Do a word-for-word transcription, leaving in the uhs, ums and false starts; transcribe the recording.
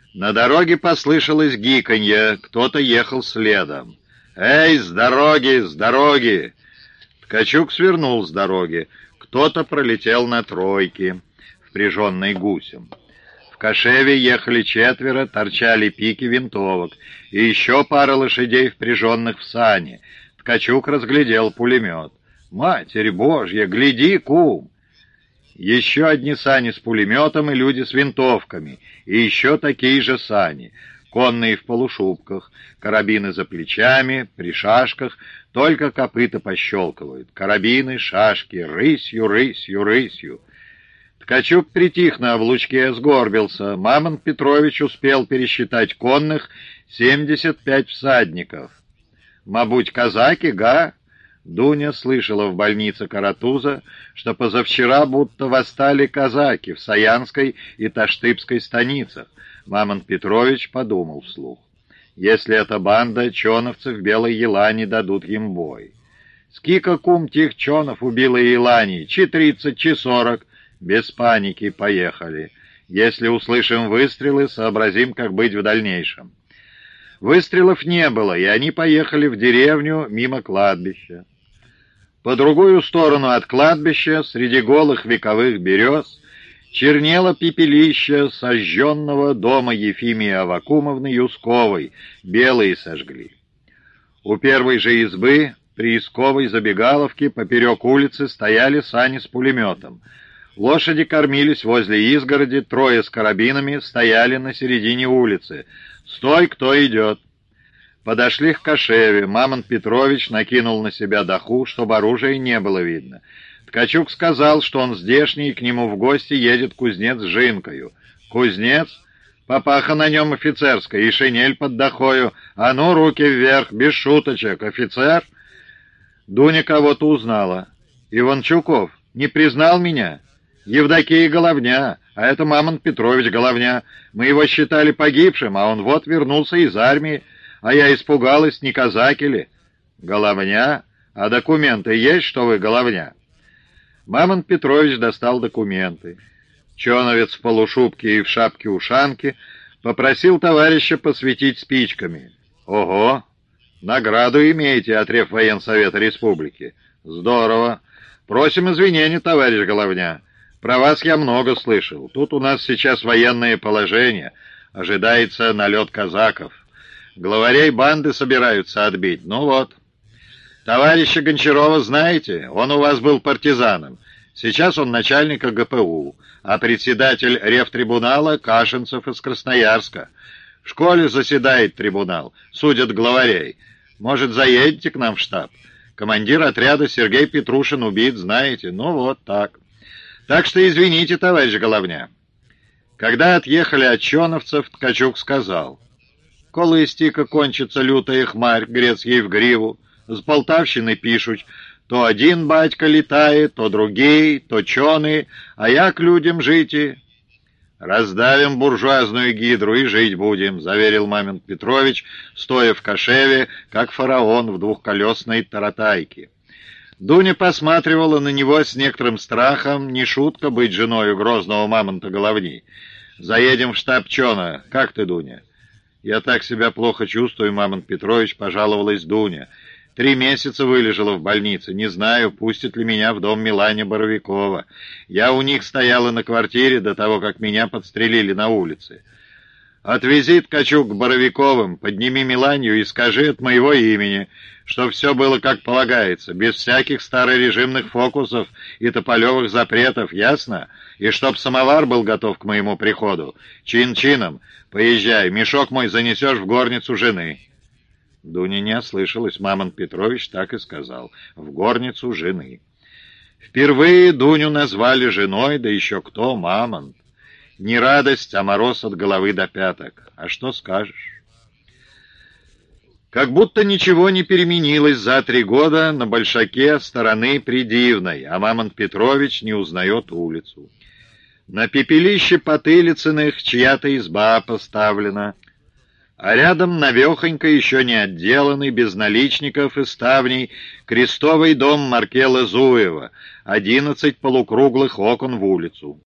На дороге послышалось гиканье, кто-то ехал следом. «Эй, с дороги, с дороги!» Ткачук свернул с дороги. Кто-то пролетел на тройке, впряженной гусем. В кошеве ехали четверо, торчали пики винтовок, и еще пара лошадей, впряженных в сани. Ткачук разглядел пулемет. «Матерь Божья, гляди, кум!» Еще одни сани с пулеметом и люди с винтовками, и еще такие же сани, конные в полушубках, карабины за плечами, при шашках, только копыта пощелкивают, карабины, шашки, рысью, рысью, рысью. Ткачук притих на облучке, сгорбился. Мамонт Петрович успел пересчитать конных семьдесят пять всадников. «Мабуть, казаки, га?» Дуня слышала в больнице Каратуза, что позавчера будто восстали казаки в Саянской и Таштыбской станицах. Мамонт Петрович подумал вслух. Если эта банда, чоновцы в Белой Елане дадут им бой. Скика кум тих чонов у Белой Елани, чи тридцать, чи сорок. Без паники, поехали. Если услышим выстрелы, сообразим, как быть в дальнейшем. Выстрелов не было, и они поехали в деревню мимо кладбища. По другую сторону от кладбища, среди голых вековых берез, чернело пепелище сожженного дома Ефимии Аввакумовны Юсковой, белые сожгли. У первой же избы, при исковой забегаловке, поперек улицы стояли сани с пулеметом. Лошади кормились возле изгороди, трое с карабинами стояли на середине улицы. «Стой, кто идет!» Подошли к кошеве. Мамонт Петрович накинул на себя доху, чтобы оружия не было видно. Ткачук сказал, что он здешний, и к нему в гости едет кузнец с жинкою. «Кузнец? Папаха на нем офицерская, и шинель под дохою. А ну, руки вверх, без шуточек, офицер!» Дуня кого-то узнала. «Иванчуков не признал меня?» «Евдокия Головня, а это Мамонт Петрович Головня. Мы его считали погибшим, а он вот вернулся из армии. А я испугалась, не казаки ли?» «Головня? А документы есть, что вы Головня?» Мамонт Петрович достал документы. Чоновец в полушубке и в шапке-ушанке попросил товарища посветить спичками. «Ого! Награду имеете от Реввоенсовета Республики. Здорово! Просим извинения, товарищ Головня. Про вас я много слышал. Тут у нас сейчас военное положение. Ожидается налет казаков. Главарей банды собираются отбить. Ну вот. Товарища Гончарова знаете? Он у вас был партизаном. Сейчас он начальник гэ пэ у, а председатель ревтрибунала Кашинцев из Красноярска. В школе заседает трибунал, судят главарей. Может, заедете к нам в штаб? Командир отряда Сергей Петрушин убит, знаете? Ну вот так. Так что извините, товарищ Головня». Когда отъехали от чоновцев, Ткачук сказал: «Коли истика кончится лютая хмарь, грец ей в гриву, с Полтавщины пишут, то один батька летает, то другий, то чоны, а я к людям жити». «Раздавим буржуазную гидру и жить будем», — заверил Мамонт Петрович, стоя в кошеве, как фараон в двухколесной таратайке. Дуня посматривала на него с некоторым страхом, не шутка быть женою грозного Мамонта Головни. «Заедем в штаб чона. Как ты, Дуня?» «Я так себя плохо чувствую, Мамонт Петрович», — пожаловалась Дуня. «Три месяца вылежала в больнице. Не знаю, пустят ли меня в дом Милани Боровикова. Я у них стояла на квартире до того, как меня подстрелили на улице. Отвези, Ткачук, к Боровиковым, подними Миланью и скажи от моего имени, что все было как полагается, без всяких старорежимных фокусов и тополевых запретов, ясно? И чтоб самовар был готов к моему приходу. Чин-чином. Поезжай, мешок мой занесешь в горницу жены». Дуня не ослышалась, Мамонт Петрович так и сказал: «В горницу жены». Впервые Дуню назвали женой, да еще кто, Мамонт. Не радость, а мороз от головы до пяток. А что скажешь? Как будто ничего не переменилось за три года на большаке стороны Придивной, а Мамонт Петрович не узнает улицу. На пепелище Потылицыных чья-то изба поставлена, а рядом навехонько, еще не отделанный, без наличников и ставней, крестовый дом Маркела Зуева, одиннадцать полукруглых окон в улицу.